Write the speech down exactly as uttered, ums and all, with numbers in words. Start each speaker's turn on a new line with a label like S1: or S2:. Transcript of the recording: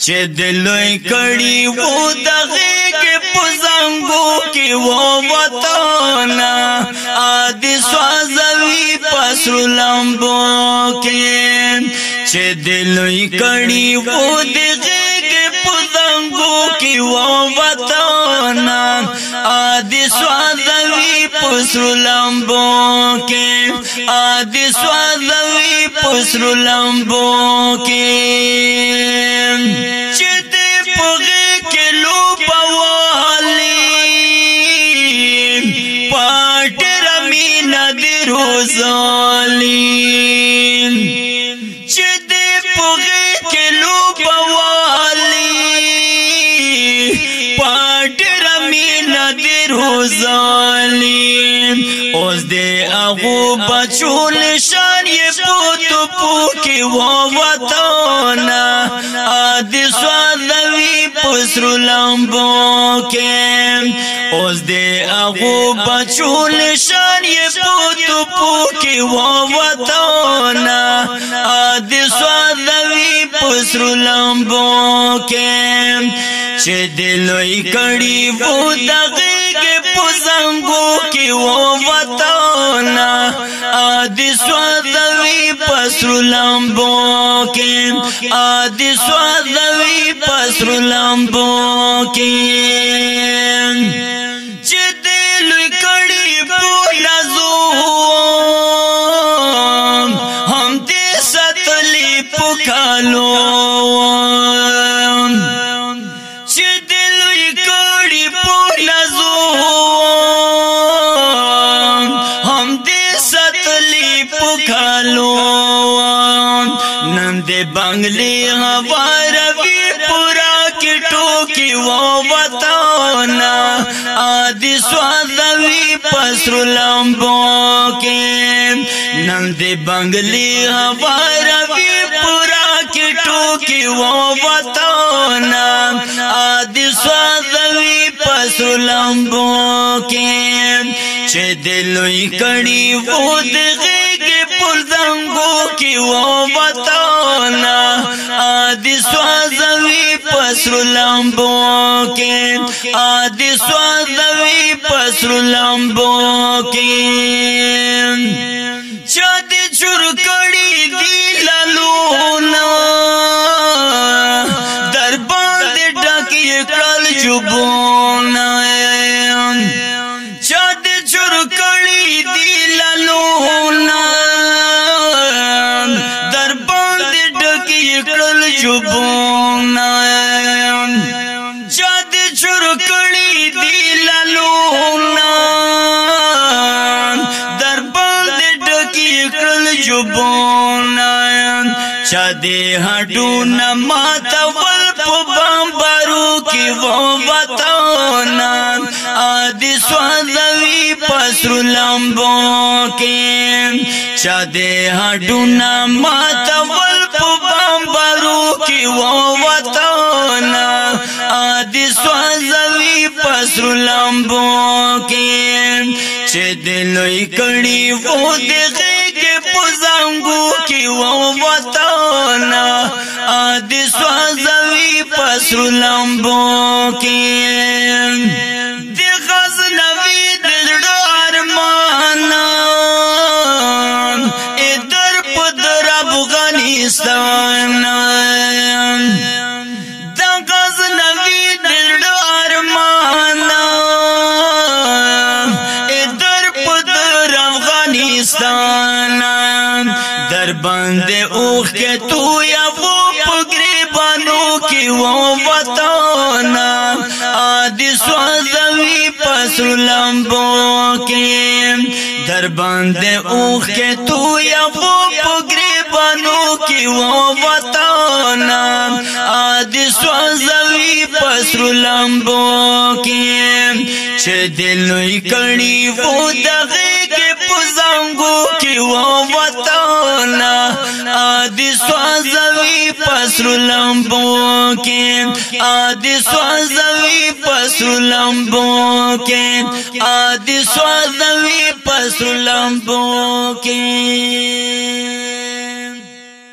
S1: چې دلوي کړي وو دغه کې پزنګو کې وو وطن ادي سوځوي پسرو لمبو کې چې دلوي کړي وو دغه کې پزنګو کې وو وطن ادي سوځوي پسرو لمبو کې ادي سوځوي پسرو لمبو کې چې دې پغې کې لوبوالي پټ رمي ندر روزالي چې دې پغې کې لوبوالي پټ رمي ندر روزالي اوس دې هغه بچو نشان یې پوتو پوکي وو وطن ادي سوځوي پسرو لمبو کې اوس دې هغه بچو نشان یې پوتو پوکي وو وطن ادي سوځوي پسرو لمبو کې چې دلوي کړي وو دغه کې پزنګو کې وو وطن ادي سوځوي پسرو لمبو کې ادي سوځوي پسرو لمبو کې چې دلوي کړي پولازو هم دې ستلي پکالو چې دلوي کړي پولازو هم دې ستلي پکالو نن دې بنگلي هوا روي پورا کې ټوکي وو وطن ادي سوځوي پسرو لمبو کې نن دې بنگلي هوا روي پورا کې ټوکي وو وطن ادي سوځوي پسرو لمبو کې چې دلوي کړي وو دغه کې پزنګو کې وو وطن ادي سوځوي پسرو لمبو کې ادي سوځوي پسرو لمبو کې چې دې چور کړي دی لالونا در باندې ډکې کړل جوبونه چې دې چور کړي دی لالونا در باندې ډکې کړل جوبونه چې دې چور کړي دی لالونا در باندې ډکې کړل جوبونه چې دې هډونه ماتول په بمبارو کې وو وطن ادي سوځوي پسرو لمبو کې چې دې هډونه ماتول په بمبارو کې وو وطن ادي سوځوي پسرو لمبو کې چې دلوي کړي وو دغه کې پزنګو کې وو وطن ادي سوځوي پسرو لمبو کې د غزنوي د زړه ارمان ا در په در افغانستان د غزنوي د زړه ارمان ا در په در افغانستان در باندې اوخ کې تو یا وو پګریبانو کې وو وطن ادي سوځوي پسرو لمبو کې در باندې اوخ کې تو یا وو پګریبانو کې وو وطن ادي سوځوي پسرو لمبو کې چې دلوي کړي وو دغه کې پزنګو کې وو وطن ادي سوځوي پسرو لمبو کې ادي سوځوي پسرو لمبو کې ادي سوځوي پسرو لمبو کې